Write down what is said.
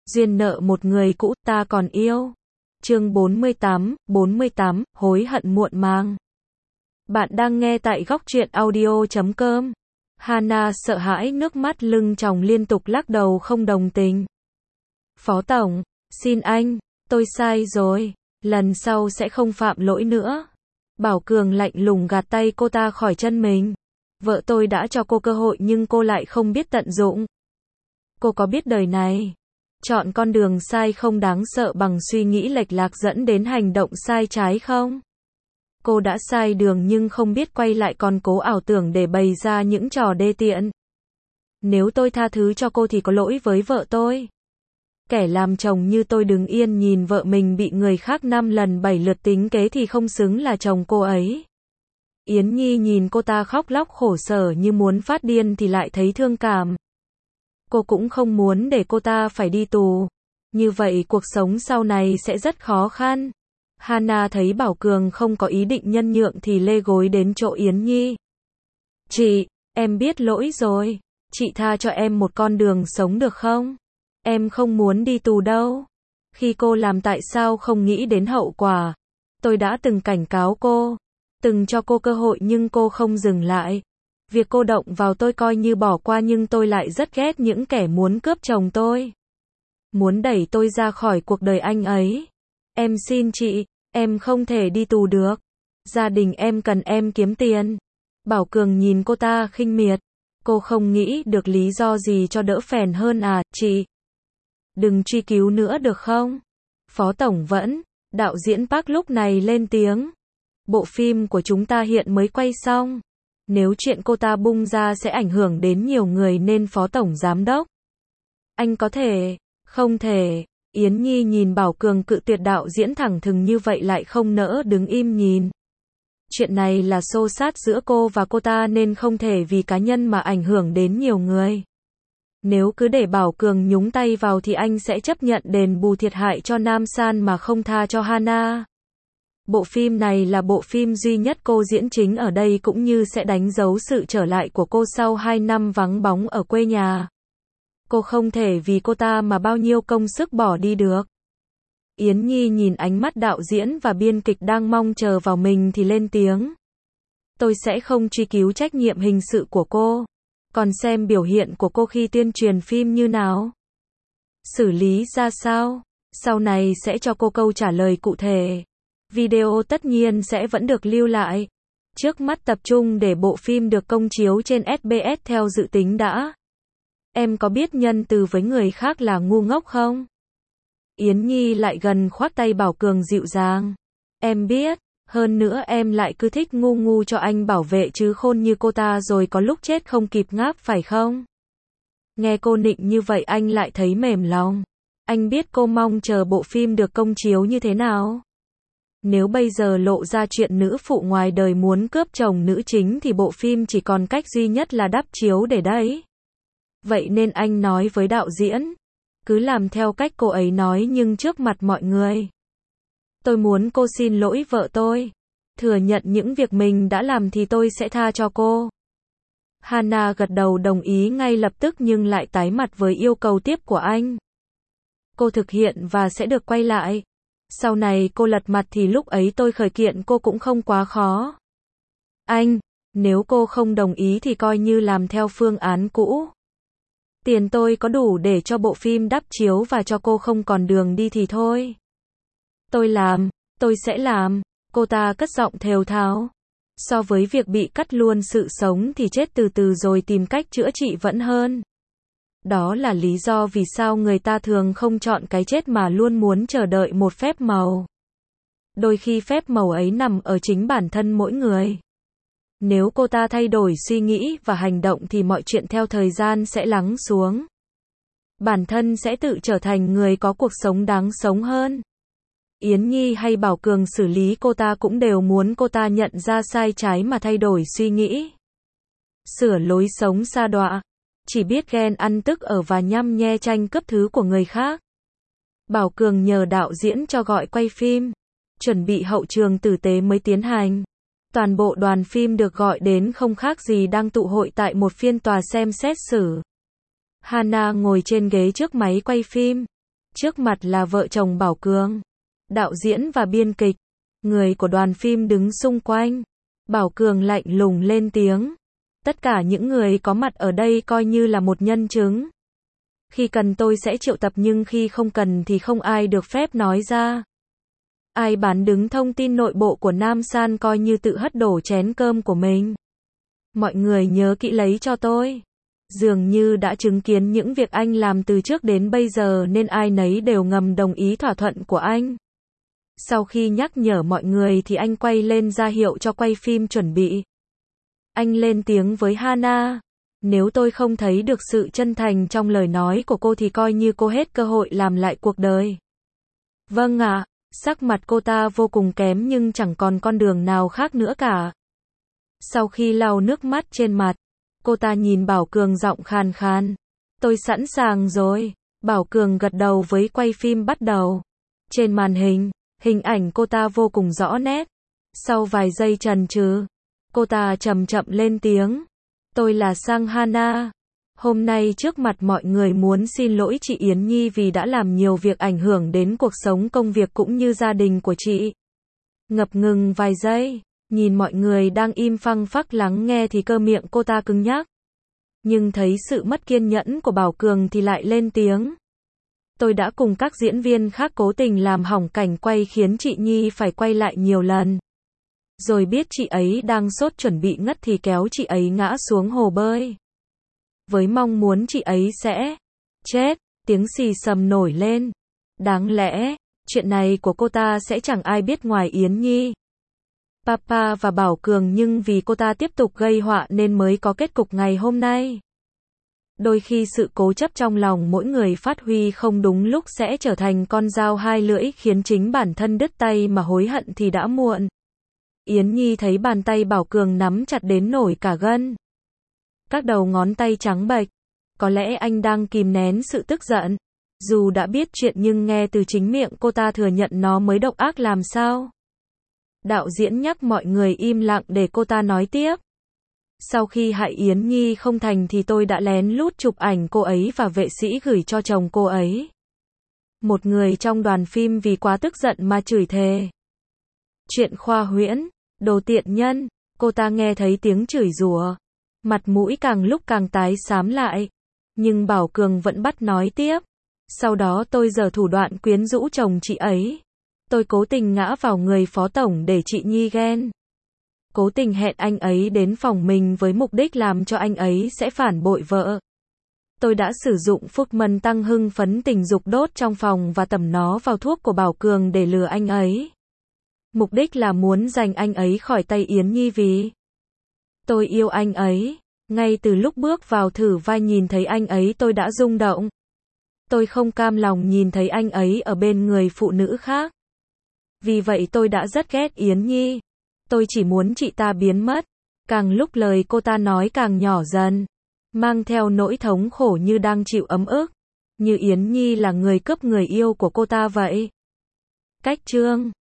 duyên nợ một người cũ ta còn yêu. Chương 48, hối hận muộn màng. Bạn đang nghe tại góc truyện audio.com. Hana sợ hãi nước mắt lưng tròng liên tục lắc đầu không đồng tình. Phó tổng, xin anh, tôi sai rồi, lần sau sẽ không phạm lỗi nữa. Bảo Cường lạnh lùng gạt tay cô ta khỏi chân mình. Vợ tôi đã cho cô cơ hội nhưng cô lại không biết tận dụng. Cô có biết đời này, chọn con đường sai không đáng sợ bằng suy nghĩ lệch lạc dẫn đến hành động sai trái không? Cô đã sai đường nhưng không biết quay lại còn cố ảo tưởng để bày ra những trò đê tiện. Nếu tôi tha thứ cho cô thì có lỗi với vợ tôi. Kẻ làm chồng như tôi đứng yên nhìn vợ mình bị người khác 5 lần 7 lượt tính kế thì không xứng là chồng cô ấy. Yến Nhi nhìn cô ta khóc lóc khổ sở như muốn phát điên thì lại thấy thương cảm. Cô cũng không muốn để cô ta phải đi tù. Như vậy cuộc sống sau này sẽ rất khó khăn. Hana thấy Bảo Cường không có ý định nhân nhượng thì lê gối đến chỗ Yến Nhi. Chị, em biết lỗi rồi. Chị tha cho em một con đường sống được không? Em không muốn đi tù đâu. Khi cô làm tại sao không nghĩ đến hậu quả? Tôi đã từng cảnh cáo cô, từng cho cô cơ hội nhưng cô không dừng lại. Việc cô động vào tôi coi như bỏ qua nhưng tôi lại rất ghét những kẻ muốn cướp chồng tôi. Muốn đẩy tôi ra khỏi cuộc đời anh ấy. Em xin chị, em không thể đi tù được. Gia đình em cần em kiếm tiền. Bảo Cường nhìn cô ta khinh miệt. Cô không nghĩ được lý do gì cho đỡ phèn hơn à, chị? Đừng truy cứu nữa được không? Phó Tổng vẫn, đạo diễn Park lúc này lên tiếng. Bộ phim của chúng ta hiện mới quay xong. Nếu chuyện cô ta bung ra sẽ ảnh hưởng đến nhiều người nên Phó Tổng Giám đốc. Anh có thể, không thể. Yến Nhi nhìn Bảo Cường cự tuyệt đạo diễn thẳng thừng như vậy lại không nỡ đứng im nhìn. Chuyện này là xô xát giữa cô và cô ta nên không thể vì cá nhân mà ảnh hưởng đến nhiều người. Nếu cứ để Bảo Cường nhúng tay vào thì anh sẽ chấp nhận đền bù thiệt hại cho Nam San mà không tha cho Hana. Bộ phim này là bộ phim duy nhất cô diễn chính ở đây cũng như sẽ đánh dấu sự trở lại của cô sau 2 năm vắng bóng ở quê nhà. Cô không thể vì cô ta mà bao nhiêu công sức bỏ đi được. Yến Nhi nhìn ánh mắt đạo diễn và biên kịch đang mong chờ vào mình thì lên tiếng. Tôi sẽ không truy cứu trách nhiệm hình sự của cô. Còn xem biểu hiện của cô khi tuyên truyền phim như nào. Xử lý ra sao? Sau này sẽ cho cô câu trả lời cụ thể. Video tất nhiên sẽ vẫn được lưu lại. Trước mắt tập trung để bộ phim được công chiếu trên SBS theo dự tính đã. Em có biết nhân từ với người khác là ngu ngốc không? Yến Nhi lại gần khoác tay Bảo Cường dịu dàng. Em biết, hơn nữa em lại cứ thích ngu ngu cho anh bảo vệ chứ khôn như cô ta rồi có lúc chết không kịp ngáp phải không? Nghe cô nịnh như vậy anh lại thấy mềm lòng. Anh biết cô mong chờ bộ phim được công chiếu như thế nào. Nếu bây giờ lộ ra chuyện nữ phụ ngoài đời muốn cướp chồng nữ chính thì bộ phim chỉ còn cách duy nhất là đắp chiếu để đấy. Vậy nên anh nói với đạo diễn, cứ làm theo cách cô ấy nói nhưng trước mặt mọi người. Tôi muốn cô xin lỗi vợ tôi. Thừa nhận những việc mình đã làm thì tôi sẽ tha cho cô. Hana gật đầu đồng ý ngay lập tức nhưng lại tái mặt với yêu cầu tiếp của anh. Cô thực hiện và sẽ được quay lại. Sau này cô lật mặt thì lúc ấy tôi khởi kiện cô cũng không quá khó. Anh, nếu cô không đồng ý thì coi như làm theo phương án cũ. Tiền tôi có đủ để cho bộ phim đắp chiếu và cho cô không còn đường đi thì thôi. Tôi sẽ làm, cô ta cất giọng thều thào. So với việc bị cắt luôn sự sống thì chết từ từ rồi tìm cách chữa trị vẫn hơn. Đó là lý do vì sao người ta thường không chọn cái chết mà luôn muốn chờ đợi một phép màu. Đôi khi phép màu ấy nằm ở chính bản thân mỗi người. Nếu cô ta thay đổi suy nghĩ và hành động thì mọi chuyện theo thời gian sẽ lắng xuống. Bản thân sẽ tự trở thành người có cuộc sống đáng sống hơn. Yến Nhi hay Bảo Cường xử lý cô ta cũng đều muốn cô ta nhận ra sai trái mà thay đổi suy nghĩ. Sửa lối sống sa đọa. Chỉ biết ghen ăn tức ở và nhăm nhe tranh cướp thứ của người khác. Bảo Cường nhờ đạo diễn cho gọi quay phim. Chuẩn bị hậu trường tử tế mới tiến hành. Toàn bộ đoàn phim được gọi đến không khác gì đang tụ hội tại một phiên tòa xem xét xử. Hana ngồi trên ghế trước máy quay phim. Trước mặt là vợ chồng Bảo Cường, đạo diễn và biên kịch. Người của đoàn phim đứng xung quanh. Bảo Cường lạnh lùng lên tiếng. Tất cả những người có mặt ở đây coi như là một nhân chứng. Khi cần tôi sẽ triệu tập nhưng khi không cần thì không ai được phép nói ra. Ai bán đứng thông tin nội bộ của Nam San coi như tự hất đổ chén cơm của mình. Mọi người nhớ kỹ lấy cho tôi. Dường như đã chứng kiến những việc anh làm từ trước đến bây giờ nên ai nấy đều ngầm đồng ý thỏa thuận của anh. Sau khi nhắc nhở mọi người thì anh quay lên ra hiệu cho quay phim chuẩn bị. Anh lên tiếng với Hana. Nếu tôi không thấy được sự chân thành trong lời nói của cô thì coi như cô hết cơ hội làm lại cuộc đời. Vâng ạ. Sắc mặt cô ta vô cùng kém nhưng chẳng còn con đường nào khác nữa cả. Sau khi lau nước mắt trên mặt, cô ta nhìn Bảo Cường giọng khàn khàn. Tôi sẵn sàng rồi. Bảo Cường gật đầu với quay phim bắt đầu. Trên màn hình, hình ảnh cô ta vô cùng rõ nét. Sau vài giây chần chừ, cô ta chậm chậm lên tiếng. Tôi là Sang Hana. Hôm nay trước mặt mọi người muốn xin lỗi chị Yến Nhi vì đã làm nhiều việc ảnh hưởng đến cuộc sống công việc cũng như gia đình của chị. Ngập ngừng vài giây, nhìn mọi người đang im phăng phắc lắng nghe thì cơ miệng cô ta cứng nhắc. Nhưng thấy sự mất kiên nhẫn của Bảo Cường thì lại lên tiếng. Tôi đã cùng các diễn viên khác cố tình làm hỏng cảnh quay khiến chị Nhi phải quay lại nhiều lần. Rồi biết chị ấy đang sốt chuẩn bị ngất thì kéo chị ấy ngã xuống hồ bơi. Với mong muốn chị ấy sẽ chết, tiếng xì xầm nổi lên. Đáng lẽ, chuyện này của cô ta sẽ chẳng ai biết ngoài Yến Nhi, Papa và Bảo Cường nhưng vì cô ta tiếp tục gây họa nên mới có kết cục ngày hôm nay. Đôi khi sự cố chấp trong lòng mỗi người phát huy không đúng lúc sẽ trở thành con dao hai lưỡi khiến chính bản thân đứt tay mà hối hận thì đã muộn. Yến Nhi thấy bàn tay Bảo Cường nắm chặt đến nổi cả gân. Các đầu ngón tay trắng bệch. Có lẽ anh đang kìm nén sự tức giận. Dù đã biết chuyện nhưng nghe từ chính miệng cô ta thừa nhận nó mới độc ác làm sao. Đạo diễn nhắc mọi người im lặng để cô ta nói tiếp. Sau khi hại Yến Nhi không thành thì tôi đã lén lút chụp ảnh cô ấy và vệ sĩ gửi cho chồng cô ấy. Một người trong đoàn phim vì quá tức giận mà chửi thề. Chuyện khoa huyễn, đồ tiện nhân, cô ta nghe thấy tiếng chửi rủa. Mặt mũi càng lúc càng tái xám lại. Nhưng Bảo Cường vẫn bắt nói tiếp. Sau đó tôi giở thủ đoạn quyến rũ chồng chị ấy. Tôi cố tình ngã vào người phó tổng để chị Nhi ghen. Cố tình hẹn anh ấy đến phòng mình với mục đích làm cho anh ấy sẽ phản bội vợ. Tôi đã sử dụng phúc mân tăng hưng phấn tình dục đốt trong phòng và tẩm nó vào thuốc của Bảo Cường để lừa anh ấy. Mục đích là muốn giành anh ấy khỏi tay Yến Nhi vì tôi yêu anh ấy. Ngay từ lúc bước vào thử vai nhìn thấy anh ấy tôi đã rung động. Tôi không cam lòng nhìn thấy anh ấy ở bên người phụ nữ khác. Vì vậy tôi đã rất ghét Yến Nhi. Tôi chỉ muốn chị ta biến mất. Càng lúc lời cô ta nói càng nhỏ dần. Mang theo nỗi thống khổ như đang chịu ấm ức. Như Yến Nhi là người cướp người yêu của cô ta vậy. Cách chương